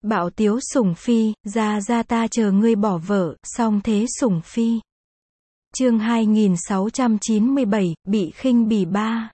Bạo tiếu sủng phi, ra ta chờ ngươi bỏ vợ, song thế sủng phi. Chương 2697, bị khinh bỉ 3.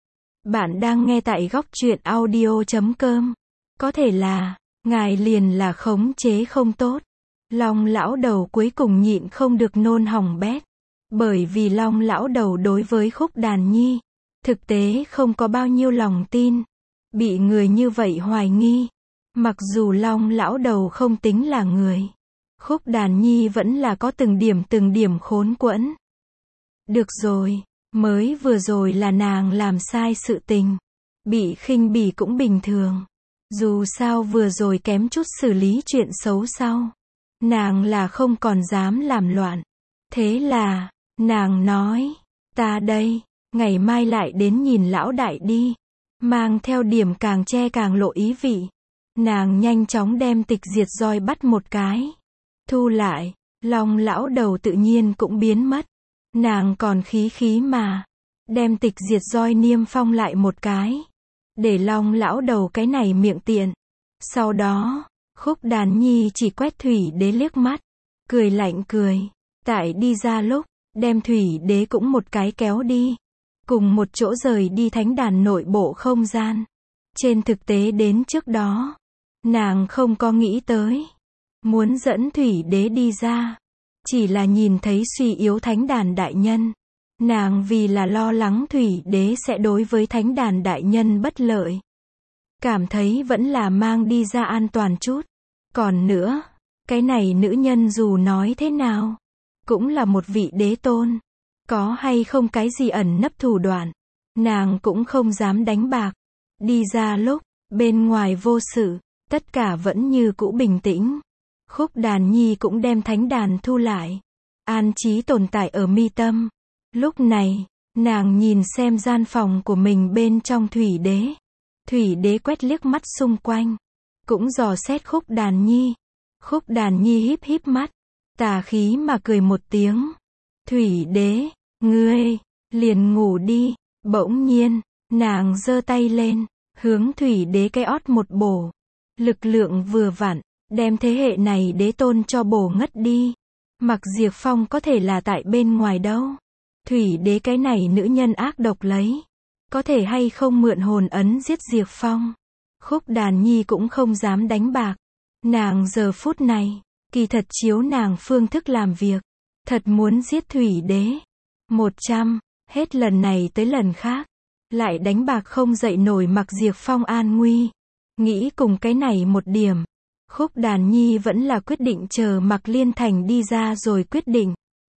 Bạn đang nghe tại góc truyện audio.com. Có thể là, ngài liền là khống chế không tốt. Long lão đầu cuối cùng nhịn không được nôn hỏng bét. Bởi vì Long lão đầu đối với Khúc Đàn Nhi, thực tế không có bao nhiêu lòng tin. Bị người như vậy hoài nghi. Mặc dù Long lão đầu không tính là người, Khúc Đàn Nhi vẫn là có từng điểm khốn quẫn. Được rồi, mới vừa rồi là nàng làm sai sự tình. Bị khinh bỉ cũng bình thường. Dù sao vừa rồi kém chút xử lý chuyện xấu sau. Nàng là không còn dám làm loạn. Thế là, nàng nói, ta đây, ngày mai lại đến nhìn lão đại đi. Mang theo điểm càng che càng lộ ý vị. Nàng nhanh chóng đem Tịch Diệt roi bắt một cái. Thu lại, Long lão đầu tự nhiên cũng biến mất. Nàng còn khí mà. Đem Tịch Diệt roi niêm phong lại một cái. Để Long lão đầu cái này miệng tiện. Sau đó, Khúc Đàn Nhi chỉ quét Thủy Đế liếc mắt. Cười lạnh cười. Tại đi ra lúc, đem Thủy Đế cũng một cái kéo đi. Cùng một chỗ rời đi thánh đàn nội bộ không gian. Trên thực tế đến trước đó, nàng không có nghĩ tới. Muốn dẫn Thủy Đế đi ra. Chỉ là nhìn thấy suy yếu thánh đàn đại nhân. Nàng vì là lo lắng Thủy Đế sẽ đối với thánh đàn đại nhân bất lợi. Cảm thấy vẫn là mang đi ra an toàn chút. Còn nữa, cái này nữ nhân dù nói thế nào, cũng là một vị đế tôn. Có hay không cái gì ẩn nấp thủ đoạn, nàng cũng không dám đánh bạc. Đi ra lúc, bên ngoài vô sự, tất cả vẫn như cũ bình tĩnh. Khúc Đàn Nhi cũng đem thánh đàn thu lại. An trí tồn tại ở mi tâm. Lúc này, nàng nhìn xem gian phòng của mình bên trong Thủy Đế. Thủy Đế quét liếc mắt xung quanh. Cũng dò xét Khúc Đàn Nhi. Khúc Đàn Nhi híp mắt. Tà khí mà cười một tiếng. Thủy Đế, ngươi, liền ngủ đi. Bỗng nhiên, nàng giơ tay lên, hướng Thủy Đế cái ót một bổ. Lực lượng vừa vặn, đem thế hệ này đế tôn cho bổ ngất đi. Mặc Diệp Phong có thể là tại bên ngoài đâu. Thủy Đế cái này nữ nhân ác độc lấy. Có thể hay không mượn hồn ấn giết Diệp Phong. Khúc Đàn Nhi cũng không dám đánh bạc. Nàng giờ phút này, kỳ thật chiếu nàng phương thức làm việc. Thật muốn giết Thủy Đế. 100, hết lần này tới lần khác. Lại đánh bạc không dậy nổi mặc Diệp Phong an nguy. Nghĩ cùng cái này một điểm. Khúc Đàn Nhi vẫn là quyết định chờ Mạc Liên Thành đi ra rồi quyết định.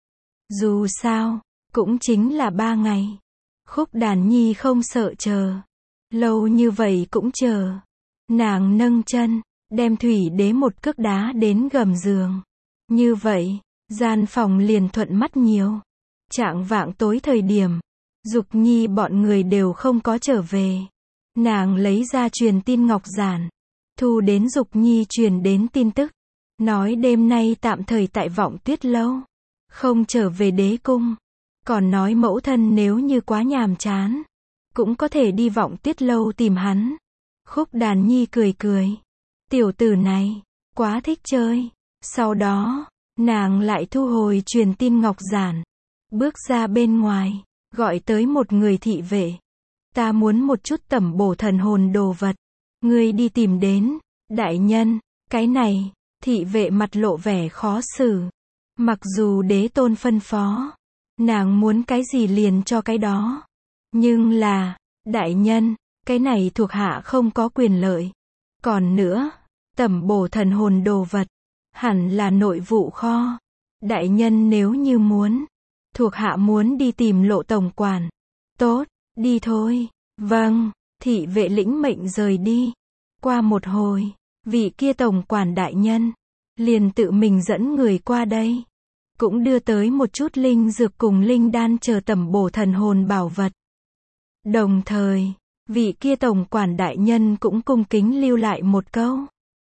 Dù sao, cũng chính là 3 ngày. Khúc Đàn Nhi không sợ chờ. Lâu như vậy cũng chờ. Nàng nâng chân, đem Thủy Đế một cước đá đến gầm giường. Như vậy, gian phòng liền thuận mắt nhiều. Chạng vạng tối thời điểm, Dục Nhi bọn người đều không có trở về. Nàng lấy ra truyền tin ngọc giản. Thu đến Dục Nhi truyền đến tin tức. Nói đêm nay tạm thời tại Vọng Tuyết Lâu. Không trở về đế cung. Còn nói mẫu thân nếu như quá nhàm chán, cũng có thể đi Vọng Tuyết Lâu tìm hắn. Khúc Đàn Nhi cười. Tiểu tử này, quá thích chơi. Sau đó, nàng lại thu hồi truyền tin ngọc giản. Bước ra bên ngoài, gọi tới một người thị vệ. Ta muốn một chút tẩm bổ thần hồn đồ vật. Ngươi đi tìm đến. Đại nhân, cái này, thị vệ mặt lộ vẻ khó xử. Mặc dù đế tôn phân phó, nàng muốn cái gì liền cho cái đó. Nhưng là, đại nhân, cái này thuộc hạ không có quyền lợi. Còn nữa, tẩm bổ thần hồn đồ vật, hẳn là nội vụ kho. Đại nhân nếu như muốn, thuộc hạ muốn đi tìm Lộ tổng quản. Tốt, đi thôi. Vâng, thị vệ lĩnh mệnh rời đi. Qua một hồi, vị kia tổng quản đại nhân liền tự mình dẫn người qua đây. Cũng đưa tới một chút linh dược cùng linh đan chờ tẩm bổ thần hồn bảo vật. Đồng thời, vị kia tổng quản đại nhân cũng cung kính lưu lại một câu.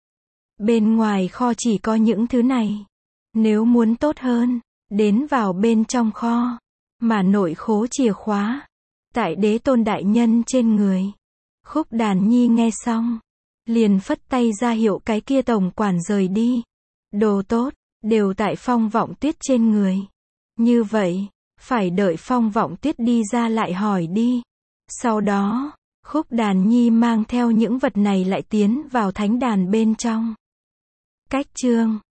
Bên ngoài kho chỉ có những thứ này. Nếu muốn tốt hơn, đến vào bên trong kho. Mà nội khố chìa khóa tại đế tôn đại nhân trên người. Khúc Đàn Nhi nghe xong, liền phất tay ra hiệu cái kia tổng quản rời đi. Đồ tốt, đều tại Phong Vọng Tuyết trên người. Như vậy, phải đợi Phong Vọng Tuyết đi ra lại hỏi đi. Sau đó, Khúc Đàn Nhi mang theo những vật này lại tiến vào thánh đàn bên trong. Cách chương